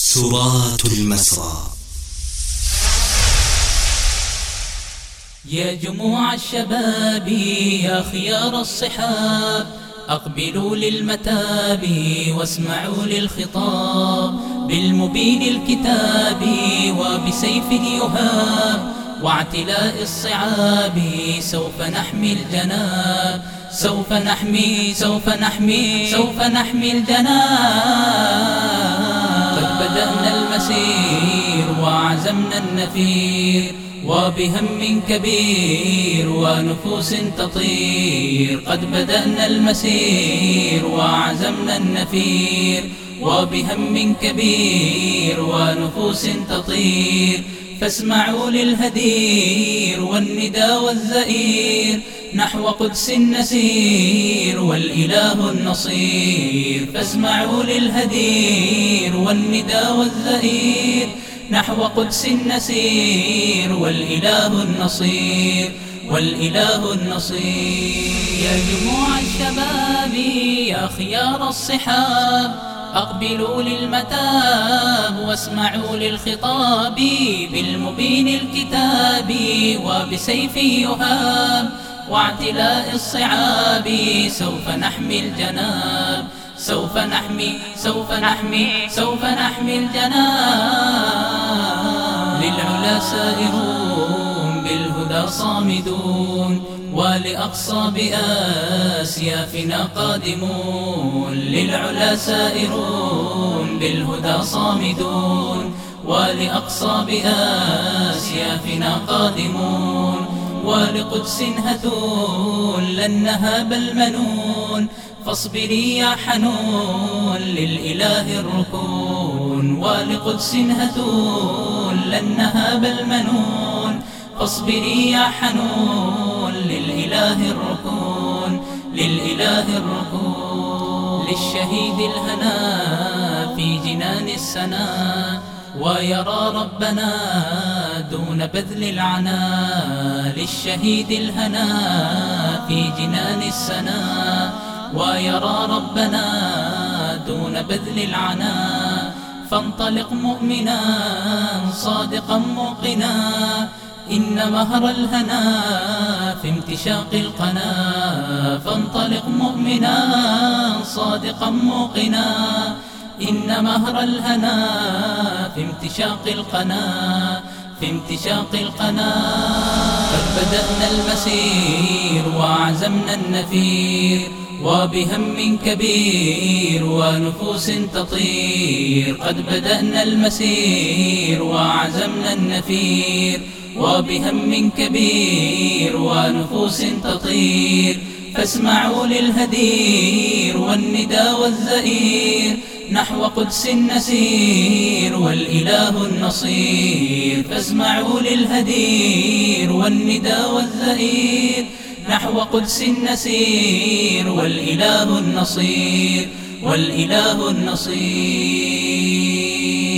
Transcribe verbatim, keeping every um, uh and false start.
سرات المسرى. يا جموع الشباب يا خيار الصحاب، أقبلوا للمتاب واسمعوا للخطاب، بالمبين الكتاب وبسيفه يهاب، واعتلاء الصعاب سوف نحمي الجناب، سوف نحمي سوف نحمي سوف نحمي الجناب. قد بدأنا المسير وعزمنا النفير، وبهم كبير ونفوس تطير. قد بدأنا المسير وعزمنا النفير، وبهم كبير ونفوس تطير. فاسمعوا للهدير والندى والزئير، نحو قدس نسير والإله النصير. فاسمعوا للهدير والندى والزئير، نحو قدس نسير والإله النصير والإله النصير. يا جموع الشباب يا خيار الصحاب، أقبلوا للمتاب واسمعوا للخطاب، بالمبين الكتاب وبسيفه يهاب، واعتلاء الصعاب سوف نحمي الجناب، سوف نحمي سوف نحمي سوف نحمي الجناب. للعلا سائرون بالهدى صامدون، ولأقصى بآسيافنا قادمون. للعلا سائرون بالهدى صامدون، ولأقصى بآسيافنا قادمون. ولقدس هتون لن نهاب المنون، فاصبري يا حنون للإله الركون. ولقدس هتون لن نهاب المنون، فاصبري يا حنون للإله الركون للإله الركون. للشهيد الهنا في جنان السنا، ويرى ربنا دون بذل العنا. للشهيد الهنا في جنان السنا، ويرى ربنا دون بذل العنا. فانطلق مؤمنا صادقا موقنا، إن مهر الهنا في امتشاق القنا. فانطلق مؤمنا صادقا موقنا، إن مهر الهنا في امتشاق القنا في امتشاق القنا. قد بدأنا المسير وعزمنا النفير، وبهم كبير ونفوس تطير. قد بدأنا المسير وعزمنا النفير، وبهم كبير ونفوس تطير. فاسمعوا للهدير والندى والزئير، نحو قدس نسير والإله النصير. فاسمعوا للهدير والندى والزئير، نحو قدس نسير والإله النصير والإله النصير.